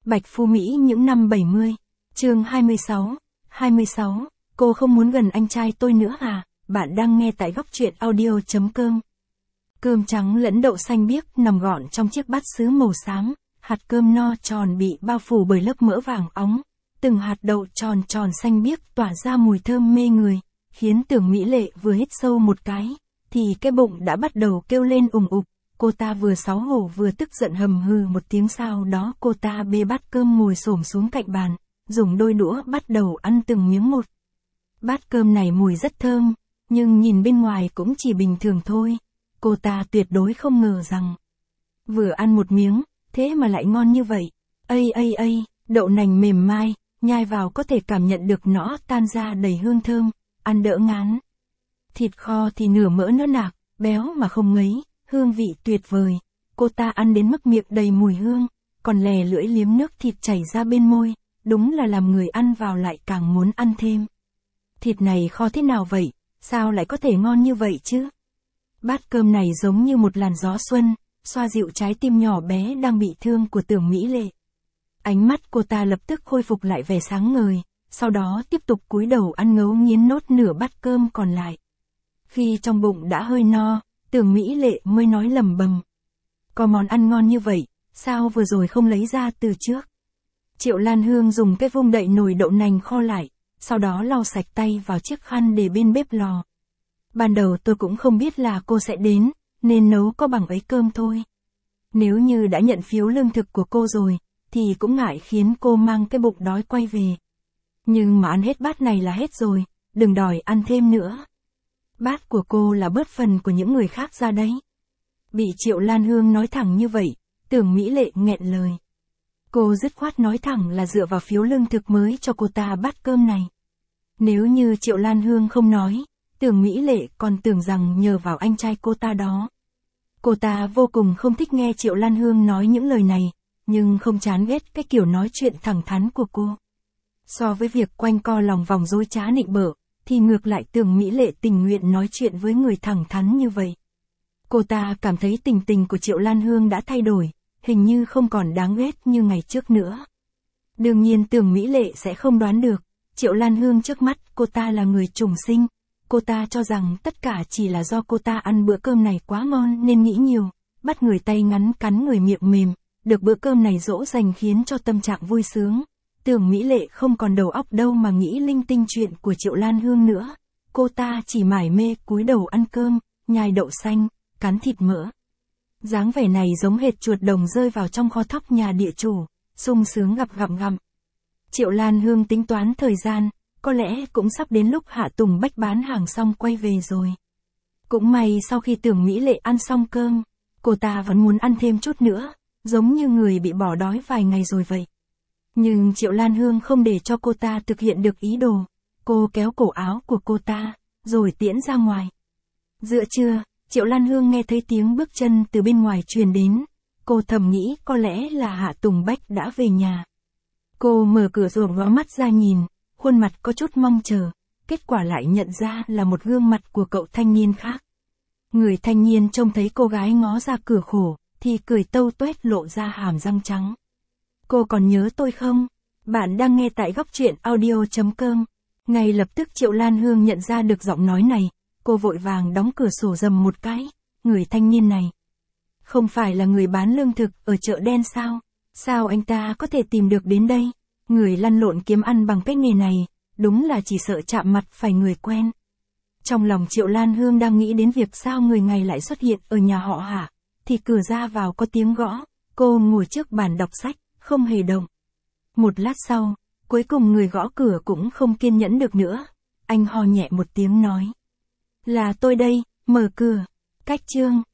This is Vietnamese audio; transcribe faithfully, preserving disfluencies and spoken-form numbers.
Bạch Phu Mỹ những năm bảy mươi. Chương hai mươi sáu. hai mươi sáu. Cô không muốn gần anh trai tôi nữa à? Bạn đang nghe tại góc truyện audio.com. Cơm trắng lẫn đậu xanh biếc nằm gọn trong chiếc bát sứ màu xám, hạt cơm no tròn bị bao phủ bởi lớp mỡ vàng óng. Từng hạt đậu tròn tròn xanh biếc tỏa ra mùi thơm mê người, khiến Tưởng Mỹ Lệ vừa hít sâu một cái, thì cái bụng đã bắt đầu kêu lên ùng ục. Cô ta vừa xấu hổ vừa tức giận hầm hừ một tiếng, sau đó cô ta bê bát cơm ngồi xổm xuống cạnh bàn, dùng đôi đũa bắt đầu ăn từng miếng một. Bát cơm này mùi rất thơm, nhưng nhìn bên ngoài cũng chỉ bình thường thôi. Cô ta tuyệt đối không ngờ rằng, vừa ăn một miếng, thế mà lại ngon như vậy. Ây ây ây, đậu nành mềm mai, nhai vào có thể cảm nhận được nó tan ra đầy hương thơm, ăn đỡ ngán. Thịt kho thì nửa mỡ nỡ nạc, béo mà không ngấy, hương vị tuyệt vời. Cô ta ăn đến mức miệng đầy mùi hương, còn lè lưỡi liếm nước thịt chảy ra bên môi, đúng là làm người ăn vào lại càng muốn ăn thêm. Thịt này kho thế nào vậy, sao lại có thể ngon như vậy chứ? Bát cơm này giống như một làn gió xuân, xoa dịu trái tim nhỏ bé đang bị thương của Tưởng Mỹ Lệ. Ánh mắt cô ta lập tức khôi phục lại vẻ sáng ngời, sau đó tiếp tục cúi đầu ăn ngấu nghiến nốt nửa bát cơm còn lại. Khi trong bụng đã hơi no, Tưởng Mỹ Lệ mới nói lẩm bẩm: có món ăn ngon như vậy, sao vừa rồi không lấy ra từ trước? Triệu Lan Hương dùng cái vung đậy nồi đậu nành kho lại, sau đó lau sạch tay vào chiếc khăn để bên bếp lò. Ban đầu tôi cũng không biết là cô sẽ đến, nên nấu có bằng ấy cơm thôi. Nếu như đã nhận phiếu lương thực của cô rồi, thì cũng ngại khiến cô mang cái bụng đói quay về. Nhưng mà ăn hết bát này là hết rồi, đừng đòi ăn thêm nữa. Bát của cô là bớt phần của những người khác ra đấy. Bị Triệu Lan Hương nói thẳng như vậy, Tưởng Mỹ Lệ nghẹn lời. Cô dứt khoát nói thẳng là dựa vào phiếu lương thực mới cho cô ta bát cơm này. Nếu như Triệu Lan Hương không nói, Tưởng Mỹ Lệ còn tưởng rằng nhờ vào anh trai cô ta đó. Cô ta vô cùng không thích nghe Triệu Lan Hương nói những lời này, nhưng không chán ghét cái kiểu nói chuyện thẳng thắn của cô. So với việc quanh co lòng vòng dối trá nịnh bợ, thì ngược lại Tưởng Mỹ Lệ tình nguyện nói chuyện với người thẳng thắn như vậy. Cô ta cảm thấy tình tình của Triệu Lan Hương đã thay đổi, hình như không còn đáng ghét như ngày trước nữa. Đương nhiên Tưởng Mỹ Lệ sẽ không đoán được, Triệu Lan Hương trước mắt cô ta là người trùng sinh. Cô ta cho rằng tất cả chỉ là do cô ta ăn bữa cơm này quá ngon nên nghĩ nhiều, bắt người tay ngắn cắn người miệng mềm, được bữa cơm này dỗ dành khiến cho tâm trạng vui sướng. Tưởng Mỹ Lệ không còn đầu óc đâu mà nghĩ linh tinh chuyện của Triệu Lan Hương nữa. Cô ta chỉ mải mê cúi đầu ăn cơm, nhai đậu xanh, cắn thịt mỡ. Dáng vẻ này giống hệt chuột đồng rơi vào trong kho thóc nhà địa chủ, sung sướng gặm gặm gặm. Triệu Lan Hương tính toán thời gian, có lẽ cũng sắp đến lúc Hạ Tùng Bách bán hàng xong quay về rồi. Cũng may sau khi Tưởng Mỹ Lệ ăn xong cơm, cô ta vẫn muốn ăn thêm chút nữa, giống như người bị bỏ đói vài ngày rồi vậy. Nhưng Triệu Lan Hương không để cho cô ta thực hiện được ý đồ. Cô kéo cổ áo của cô ta, rồi tiễn ra ngoài. Giữa trưa, Triệu Lan Hương nghe thấy tiếng bước chân từ bên ngoài truyền đến. Cô thầm nghĩ có lẽ là Hạ Tùng Bách đã về nhà. Cô mở cửa rồi ngó mắt ra nhìn, khuôn mặt có chút mong chờ. Kết quả lại nhận ra là một gương mặt của cậu thanh niên khác. Người thanh niên trông thấy cô gái ngó ra cửa khổ, thì cười tâu tuét lộ ra hàm răng trắng. Cô còn nhớ tôi không? Bạn đang nghe tại góc truyện audio.com. Ngay lập tức Triệu Lan Hương nhận ra được giọng nói này, cô vội vàng đóng cửa sổ rầm một cái. Người thanh niên này không phải là người bán lương thực ở chợ đen sao? Sao anh ta có thể tìm được đến đây? Người lăn lộn kiếm ăn bằng cái nghề này, đúng là chỉ sợ chạm mặt phải người quen. Trong lòng Triệu Lan Hương đang nghĩ đến việc sao người này lại xuất hiện ở nhà họ Hạ, thì cửa ra vào có tiếng gõ. Cô ngồi trước bàn đọc sách, không hề động. Một lát sau, cuối cùng người gõ cửa cũng không kiên nhẫn được nữa. Anh ho nhẹ một tiếng nói: là tôi đây, mở cửa. Cách chương.